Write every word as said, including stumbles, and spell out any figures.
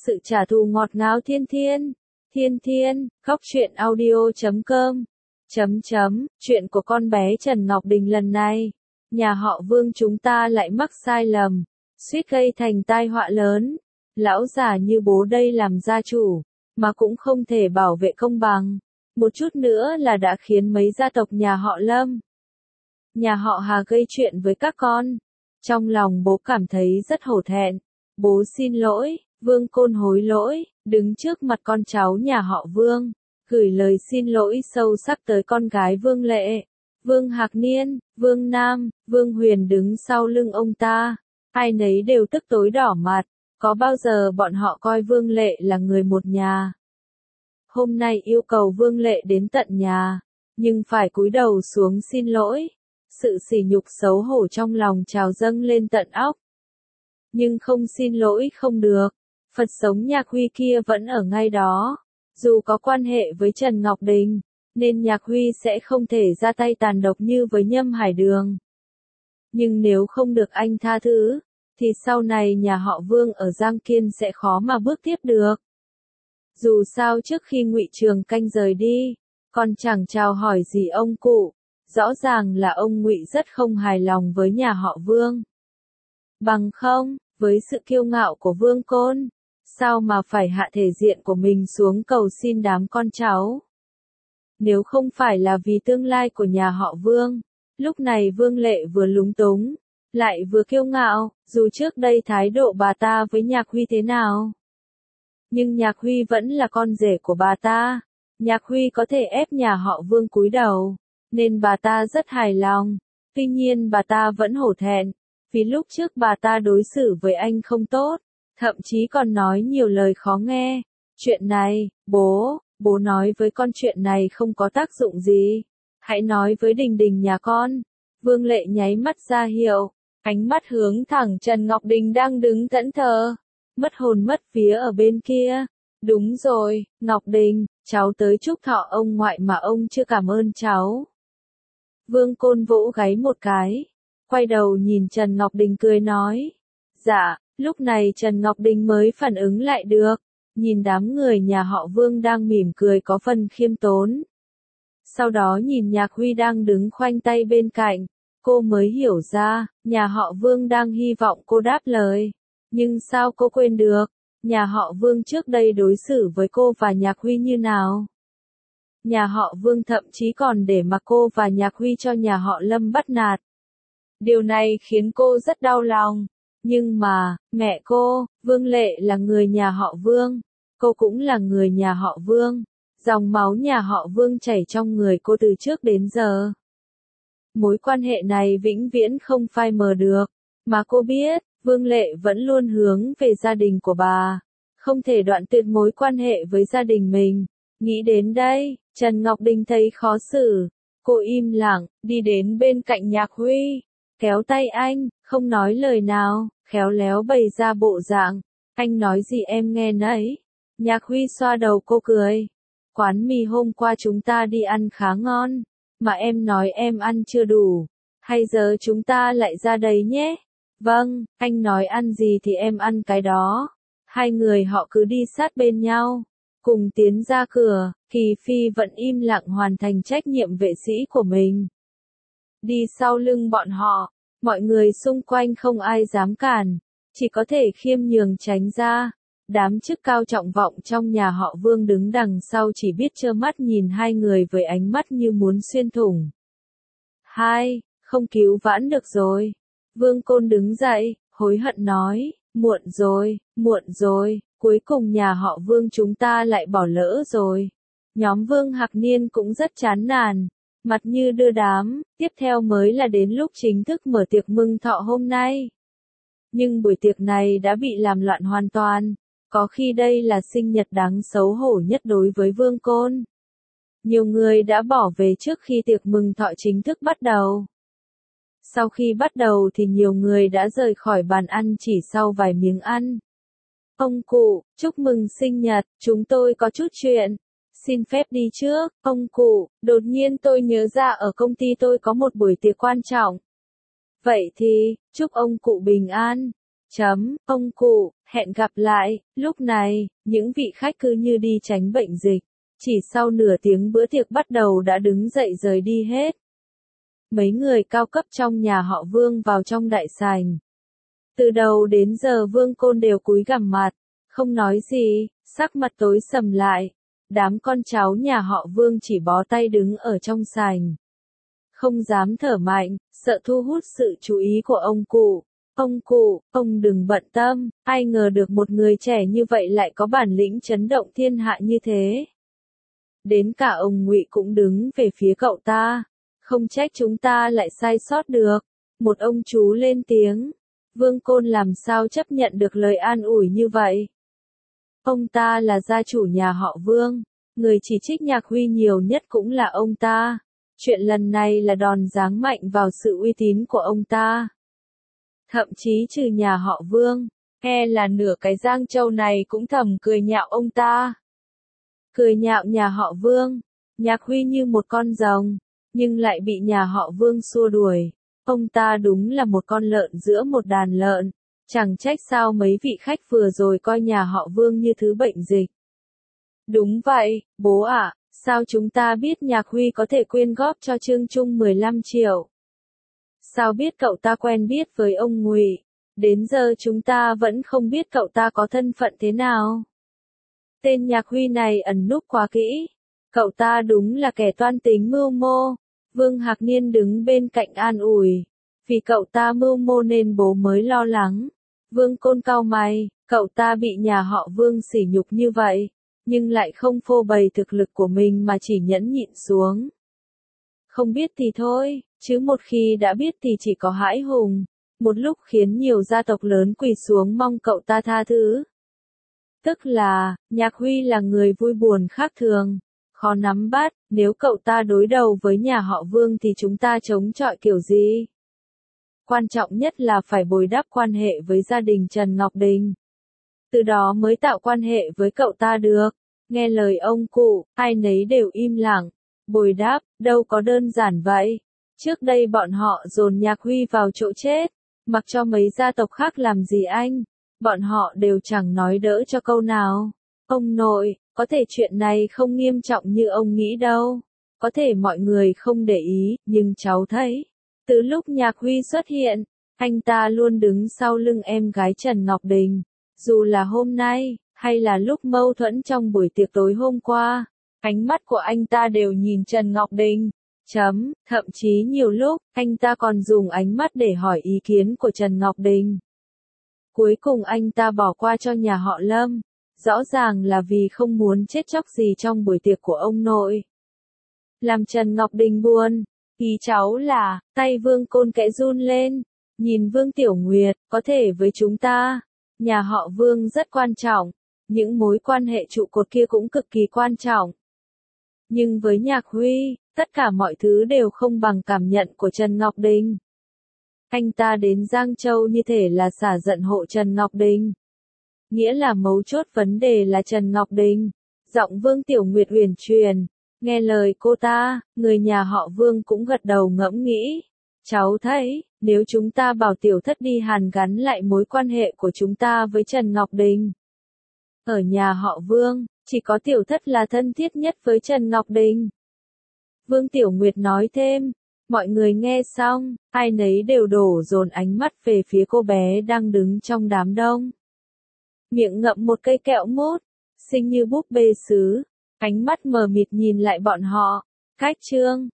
sự trả thù ngọt ngào thiên thiên. Thiên thiên, khóc chuyện audio chấm com. Chấm chấm, chuyện của con bé Trần Ngọc Đình lần này. Nhà họ Vương chúng ta lại mắc sai lầm, suýt gây thành tai họa lớn. Lão già như bố đây làm gia chủ, mà cũng không thể bảo vệ công bằng. Một chút nữa là đã khiến mấy gia tộc nhà họ Lâm, nhà họ Hà gây chuyện với các con. Trong lòng bố cảm thấy rất hổ thẹn. Bố xin lỗi, Vương Côn hối lỗi, đứng trước mặt con cháu nhà họ Vương, gửi lời xin lỗi sâu sắc tới con gái Vương Lệ, Vương Hạc Niên, Vương Nam, Vương Huyền đứng sau lưng ông ta. Ai nấy đều tức tối đỏ mặt, có bao giờ bọn họ coi Vương Lệ là người một nhà. Hôm nay yêu cầu Vương Lệ đến tận nhà, nhưng phải cúi đầu xuống xin lỗi. Sự sỉ nhục xấu hổ trong lòng trào dâng lên tận óc. Nhưng không xin lỗi không được, Phật sống Nhạc Huy kia vẫn ở ngay đó. Dù có quan hệ với Trần Ngọc Đình, nên Nhạc Huy sẽ không thể ra tay tàn độc như với Nhâm Hải Đường. Nhưng nếu không được anh tha thứ, thì sau này nhà họ Vương ở Giang Kiên sẽ khó mà bước tiếp được. Dù sao trước khi Ngụy Trường Canh rời đi, còn chẳng chào hỏi gì ông cụ, rõ ràng là ông Ngụy rất không hài lòng với nhà họ Vương. Bằng không, với sự kiêu ngạo của Vương Côn, sao mà phải hạ thể diện của mình xuống cầu xin đám con cháu. Nếu không phải là vì tương lai của nhà họ Vương, lúc này Vương Lệ vừa lúng túng, lại vừa kiêu ngạo, dù trước đây thái độ bà ta với Nhạc Huy thế nào. Nhưng Nhạc Huy vẫn là con rể của bà ta, Nhạc Huy có thể ép nhà họ Vương cúi đầu, nên bà ta rất hài lòng. Tuy nhiên bà ta vẫn hổ thẹn, vì lúc trước bà ta đối xử với anh không tốt, thậm chí còn nói nhiều lời khó nghe. Chuyện này, bố, bố nói với con chuyện này không có tác dụng gì. Hãy nói với Đình Đình nhà con. Vương Lệ nháy mắt ra hiệu, ánh mắt hướng thẳng Trần Ngọc Đình đang đứng thẫn thờ, mất hồn mất vía ở bên kia. Đúng rồi, Ngọc Đình, cháu tới chúc thọ ông ngoại mà ông chưa cảm ơn cháu. Vương Côn vỗ gáy một cái, quay đầu nhìn Trần Ngọc Đình cười nói. Dạ, lúc này Trần Ngọc Đình mới phản ứng lại được, nhìn đám người nhà họ Vương đang mỉm cười có phần khiêm tốn. Sau đó nhìn Nhạc Huy đang đứng khoanh tay bên cạnh, cô mới hiểu ra, nhà họ Vương đang hy vọng cô đáp lời. Nhưng sao cô quên được, nhà họ Vương trước đây đối xử với cô và Nhạc Huy như nào? Nhà họ Vương thậm chí còn để mặc cô và Nhạc Huy cho nhà họ Lâm bắt nạt. Điều này khiến cô rất đau lòng. Nhưng mà, mẹ cô, Vương Lệ là người nhà họ Vương. Cô cũng là người nhà họ Vương. Dòng máu nhà họ Vương chảy trong người cô từ trước đến giờ. Mối quan hệ này vĩnh viễn không phai mờ được. Mà cô biết, Vương Lệ vẫn luôn hướng về gia đình của bà. Không thể đoạn tuyệt mối quan hệ với gia đình mình. Nghĩ đến đây, Trần Ngọc Đình thấy khó xử. Cô im lặng, đi đến bên cạnh Nhạc Huy, kéo tay anh, không nói lời nào, khéo léo bày ra bộ dạng. Anh nói gì em nghe nấy. Nhạc Huy xoa đầu cô cười. Quán mì hôm qua chúng ta đi ăn khá ngon, mà em nói em ăn chưa đủ. Hay giờ chúng ta lại ra đấy nhé. Vâng, anh nói ăn gì thì em ăn cái đó. Hai người họ cứ đi sát bên nhau, cùng tiến ra cửa. Kỳ Phi vẫn im lặng hoàn thành trách nhiệm vệ sĩ của mình. Đi sau lưng bọn họ, mọi người xung quanh không ai dám cản, chỉ có thể khiêm nhường tránh ra. Đám chức cao trọng vọng trong nhà họ Vương đứng đằng sau chỉ biết trơ mắt nhìn hai người với ánh mắt như muốn xuyên thủng. Hai, không cứu vãn được rồi. Vương Côn đứng dậy, hối hận nói, muộn rồi, muộn rồi, cuối cùng nhà họ Vương chúng ta lại bỏ lỡ rồi. Nhóm Vương Hạc Niên cũng rất chán nản, mặt như đưa đám. Tiếp theo mới là đến lúc chính thức mở tiệc mừng thọ hôm nay. Nhưng buổi tiệc này đã bị làm loạn hoàn toàn. Có khi đây là sinh nhật đáng xấu hổ nhất đối với Vương Côn. Nhiều người đã bỏ về trước khi tiệc mừng thọ chính thức bắt đầu. Sau khi bắt đầu thì nhiều người đã rời khỏi bàn ăn chỉ sau vài miếng ăn. Ông cụ, chúc mừng sinh nhật, chúng tôi có chút chuyện. Xin phép đi trước, ông cụ, đột nhiên tôi nhớ ra ở công ty tôi có một buổi tiệc quan trọng. Vậy thì, chúc ông cụ bình an. Chấm, ông cụ, hẹn gặp lại. Lúc này, những vị khách cứ như đi tránh bệnh dịch. Chỉ sau nửa tiếng bữa tiệc bắt đầu đã đứng dậy rời đi hết. Mấy người cao cấp trong nhà họ Vương vào trong đại sảnh. Từ đầu đến giờ Vương Côn đều cúi gằm mặt, không nói gì, sắc mặt tối sầm lại. Đám con cháu nhà họ Vương chỉ bó tay đứng ở trong sảnh. Không dám thở mạnh, sợ thu hút sự chú ý của ông cụ. Ông cụ, ông đừng bận tâm, ai ngờ được một người trẻ như vậy lại có bản lĩnh chấn động thiên hạ như thế. Đến cả ông Ngụy cũng đứng về phía cậu ta. Không trách chúng ta lại sai sót được. Một ông chú lên tiếng. Vương Côn làm sao chấp nhận được lời an ủi như vậy? Ông ta là gia chủ nhà họ Vương. Người chỉ trích Nhạc Huy nhiều nhất cũng là ông ta. Chuyện lần này là đòn giáng mạnh vào sự uy tín của ông ta. Thậm chí trừ nhà họ Vương, e là nửa cái Giang Châu này cũng thầm cười nhạo ông ta. Cười nhạo nhà họ Vương. Nhạc Huy như một con rồng, nhưng lại bị nhà họ Vương xua đuổi. Ông ta đúng là một con lợn giữa một đàn lợn. Chẳng trách sao mấy vị khách vừa rồi coi nhà họ Vương như thứ bệnh dịch. Đúng vậy, bố ạ, sao chúng ta biết Nhạc Huy có thể quyên góp cho Trương Trung mười lăm triệu? Sao biết cậu ta quen biết với ông Ngụy? Đến giờ chúng ta vẫn không biết cậu ta có thân phận thế nào. Tên Nhạc Huy này ẩn núp quá kỹ. Cậu ta đúng là kẻ toan tính mưu mô. Vương Hạc Niên đứng bên cạnh an ủi. Vì cậu ta mưu mô nên bố mới lo lắng. Vương Côn cau mày, cậu ta bị nhà họ Vương sỉ nhục như vậy, nhưng lại không phô bày thực lực của mình mà chỉ nhẫn nhịn xuống. Không biết thì thôi, chứ một khi đã biết thì chỉ có hãi hùng. Một lúc khiến nhiều gia tộc lớn quỳ xuống mong cậu ta tha thứ. Tức là, Nhạc Huy là người vui buồn khác thường, khó nắm bắt, nếu cậu ta đối đầu với nhà họ Vương thì chúng ta chống chọi kiểu gì? Quan trọng nhất là phải bồi đắp quan hệ với gia đình Trần Ngọc Đình. Từ đó mới tạo quan hệ với cậu ta được. Nghe lời ông cụ, ai nấy đều im lặng. Bồi đắp, đâu có đơn giản vậy. Trước đây bọn họ dồn Nhạc Huy vào chỗ chết, mặc cho mấy gia tộc khác làm gì anh, bọn họ đều chẳng nói đỡ cho câu nào. Ông nội, có thể chuyện này không nghiêm trọng như ông nghĩ đâu. Có thể mọi người không để ý, nhưng cháu thấy, từ lúc Nhạc Huy xuất hiện, anh ta luôn đứng sau lưng em gái Trần Ngọc Đình. Dù là hôm nay, hay là lúc mâu thuẫn trong buổi tiệc tối hôm qua, ánh mắt của anh ta đều nhìn Trần Ngọc Đình. Chấm, thậm chí nhiều lúc, anh ta còn dùng ánh mắt để hỏi ý kiến của Trần Ngọc Đình. Cuối cùng anh ta bỏ qua cho nhà họ Lâm. Rõ ràng là vì không muốn chết chóc gì trong buổi tiệc của ông nội. Làm Trần Ngọc Đình buồn. Ý cháu là, tay Vương Côn kẽ run lên. Nhìn Vương Tiểu Nguyệt, có thể với chúng ta, nhà họ Vương rất quan trọng. Những mối quan hệ trụ cột kia cũng cực kỳ quan trọng. Nhưng với Nhạc Huy, tất cả mọi thứ đều không bằng cảm nhận của Trần Ngọc Đình. Anh ta đến Giang Châu như thể là xả giận hộ Trần Ngọc Đình. Nghĩa là mấu chốt vấn đề là Trần Ngọc Đình. Giọng Vương Tiểu Nguyệt uyển chuyển. Nghe lời cô ta, người nhà họ Vương cũng gật đầu ngẫm nghĩ. Cháu thấy, nếu chúng ta bảo Tiểu Thất đi hàn gắn lại mối quan hệ của chúng ta với Trần Ngọc Đình. Ở nhà họ Vương, chỉ có Tiểu Thất là thân thiết nhất với Trần Ngọc Đình. Vương Tiểu Nguyệt nói thêm. Mọi người nghe xong, ai nấy đều đổ dồn ánh mắt về phía cô bé đang đứng trong đám đông. Miệng ngậm một cây kẹo mút, xinh như búp bê sứ, ánh mắt mờ mịt nhìn lại bọn họ. Cách chương